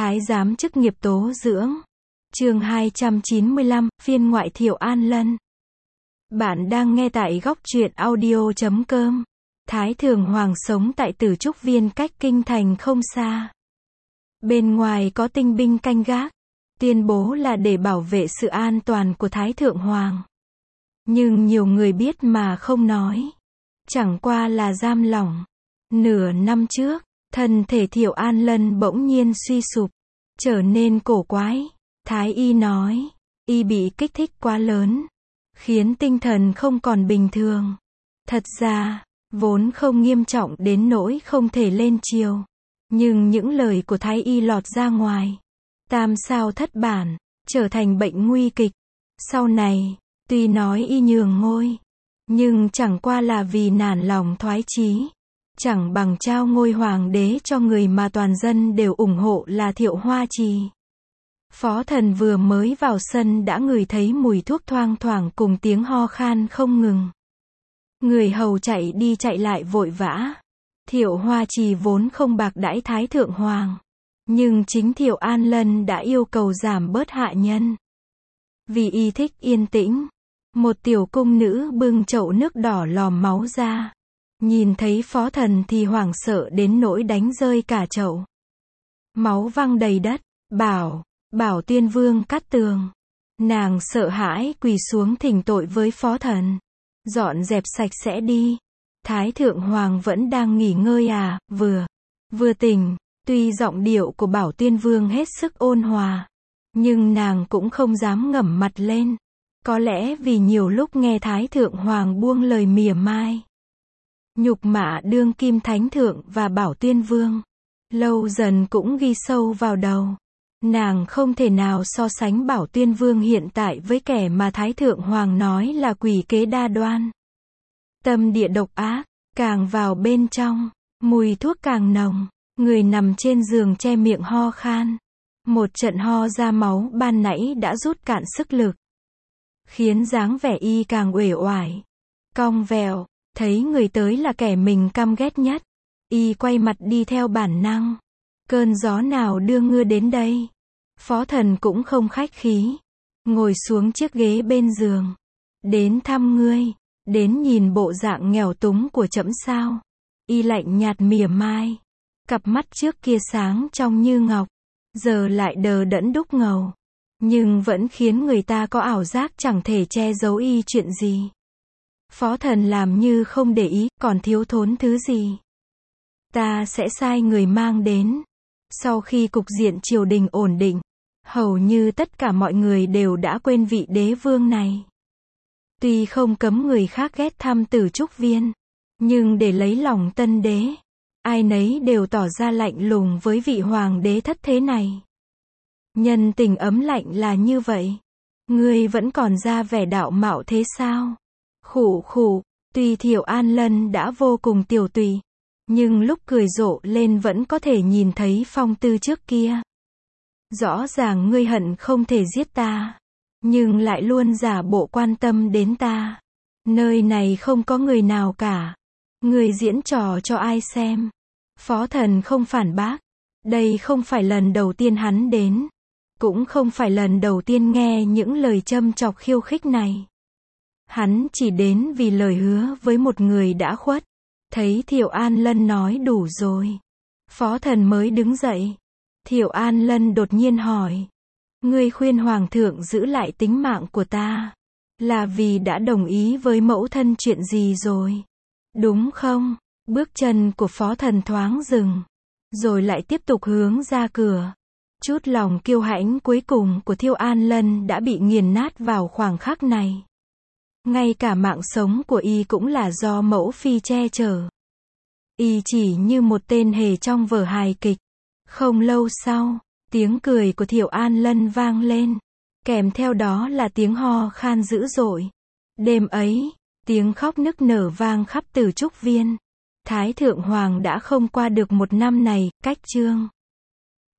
Thái giám chức nghiệp tố dưỡng. Chương 295, phiên ngoại Thiệu An Lân. Bạn đang nghe tại góc truyện audio.com. Thái Thượng Hoàng sống tại Tử Trúc Viên cách kinh thành không xa. Bên ngoài có tinh binh canh gác, tuyên bố là để bảo vệ sự an toàn của Thái Thượng Hoàng. Nhưng nhiều người biết mà không nói. Chẳng qua là giam lỏng. Nửa năm trước, thân thể Thiệu An Lân bỗng nhiên suy sụp, trở nên cổ quái. Thái y nói, y bị kích thích quá lớn, khiến tinh thần không còn bình thường. Thật ra, vốn không nghiêm trọng đến nỗi không thể lên triều. Nhưng những lời của Thái y lọt ra ngoài, tam sao thất bản, trở thành bệnh nguy kịch. Sau này, tuy nói y nhường ngôi, nhưng chẳng qua là vì nản lòng thoái chí. Chẳng bằng trao ngôi hoàng đế cho người mà toàn dân đều ủng hộ là Thiệu Hoa Trì. Phó Thần vừa mới vào sân đã ngửi thấy mùi thuốc thoang thoảng cùng tiếng ho khan không ngừng. Người hầu chạy đi chạy lại vội vã. Thiệu Hoa Trì vốn không bạc đãi Thái Thượng Hoàng, nhưng chính Thiệu An Lân đã yêu cầu giảm bớt hạ nhân. Vì y thích yên tĩnh, một tiểu cung nữ bưng chậu nước đỏ lòm máu ra. Nhìn thấy Phó Thần thì hoảng sợ đến nỗi đánh rơi cả chậu. Máu văng đầy đất. Bảo Tuyên Vương cắt tường. Nàng sợ hãi quỳ xuống thỉnh tội với Phó Thần. Dọn dẹp sạch sẽ đi. Thái Thượng Hoàng vẫn đang nghỉ ngơi à, vừa tỉnh. Tuy giọng điệu của Bảo Tuyên Vương hết sức ôn hòa, nhưng nàng cũng không dám ngẩng mặt lên. Có lẽ vì nhiều lúc nghe Thái Thượng Hoàng buông lời mỉa mai, nhục mạ đương kim thánh thượng và Bảo Tuyên Vương, lâu dần cũng ghi sâu vào đầu. Nàng không thể nào so sánh Bảo Tuyên Vương hiện tại với kẻ mà Thái Thượng Hoàng nói là quỷ kế đa đoan, tâm địa độc ác. Càng vào bên trong, mùi thuốc càng nồng. Người nằm trên giường che miệng ho khan. Một trận ho ra máu ban nãy đã rút cạn sức lực, khiến dáng vẻ y càng uể oải, cong vẹo. Thấy người tới là kẻ mình căm ghét nhất, y quay mặt đi theo bản năng. Cơn gió nào đưa ngươi đến đây? Phó Thần cũng không khách khí, ngồi xuống chiếc ghế bên giường. Đến thăm ngươi, đến nhìn bộ dạng nghèo túng của trẫm sao? Y lạnh nhạt mỉa mai, cặp mắt trước kia sáng trong như ngọc, giờ lại đờ đẫn đúc ngầu, nhưng vẫn khiến người ta có ảo giác chẳng thể che giấu y chuyện gì. Phó Thần làm như không để ý, còn thiếu thốn thứ gì? Ta sẽ sai người mang đến. Sau khi cục diện triều đình ổn định, hầu như tất cả mọi người đều đã quên vị đế vương này. Tuy không cấm người khác ghét thăm Tử Trúc Viên, nhưng để lấy lòng tân đế, ai nấy đều tỏ ra lạnh lùng với vị hoàng đế thất thế này. Nhân tình ấm lạnh là như vậy. Ngươi vẫn còn ra vẻ đạo mạo thế sao? Khụ, tuy Thiệu An Lân đã vô cùng tiểu tụy, nhưng lúc cười rộ lên vẫn có thể nhìn thấy phong tư trước kia. Rõ ràng ngươi hận không thể giết ta, nhưng lại luôn giả bộ quan tâm đến ta. Nơi này không có người nào cả. Ngươi diễn trò cho ai xem? Phó Thần không phản bác. Đây không phải lần đầu tiên hắn đến, cũng không phải lần đầu tiên nghe những lời châm chọc khiêu khích này. Hắn chỉ đến vì lời hứa với một người đã khuất. Thấy Thiệu An Lân nói đủ rồi, Phó Thần mới đứng dậy. Thiệu An Lân đột nhiên hỏi, ngươi khuyên Hoàng thượng giữ lại tính mạng của ta, là vì đã đồng ý với mẫu thân chuyện gì rồi, đúng không? Bước chân của Phó Thần thoáng dừng, rồi lại tiếp tục hướng ra cửa. Chút lòng kiêu hãnh cuối cùng của Thiệu An Lân đã bị nghiền nát vào khoảng khắc này. Ngay cả mạng sống của y cũng là do mẫu phi che chở. Y chỉ như một tên hề trong vở hài kịch. Không lâu sau, tiếng cười của Thiệu An Lân vang lên, kèm theo đó là tiếng ho khan dữ dội. Đêm ấy, tiếng khóc nức nở vang khắp Tử Trúc Viên. Thái Thượng Hoàng đã không qua được một năm này, cách chương